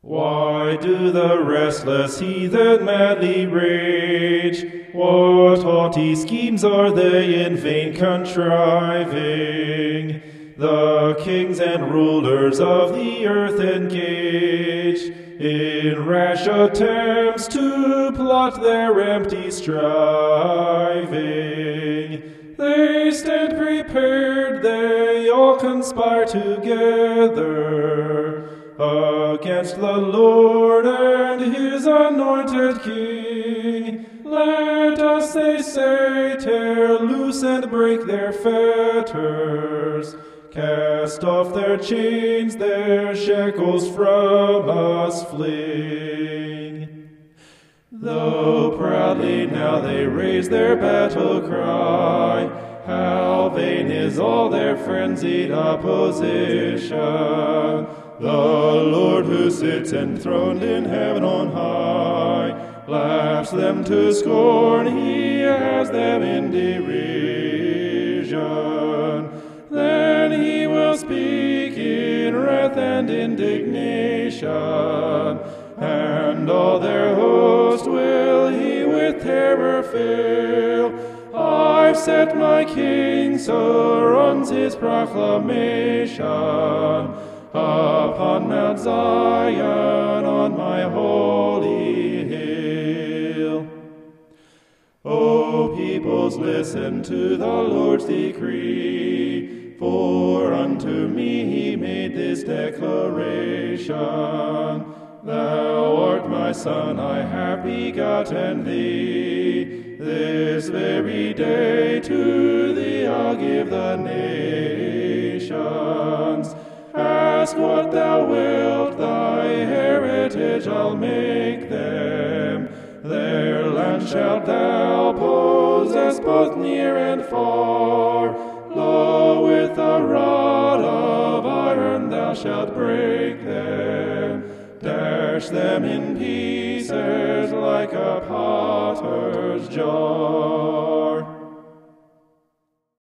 Why do the restless heathen madly rage? What haughty schemes are they in vain contriving? The kings and rulers of the earth engaged in rash attempts to plot their empty striving. They stand prepared, they all conspire together against the Lord and his anointed King. Let us, they say, tear loose and break their fetters, cast off their chains, their shackles from us fling. Though proudly now they raise their battle cry, how vain is all their frenzied opposition. The Lord who sits enthroned in heaven on high laughs them to scorn, he has them in derision. Then he will speak in wrath and indignation, and all their host will he with terror fill. I've set my King, so runs his proclamation, upon Mount Zion, on my holy hill. O peoples, listen to the Lord's decree, for unto me he made this declaration. Thou art my son, I have begotten thee. This very day to thee I'll give the nations. Ask what thou wilt, thy heritage I'll make them. Their land shalt thou possess both near and far. Lo, with a rod of iron thou shalt break them, dash them in pieces like a potter's jar.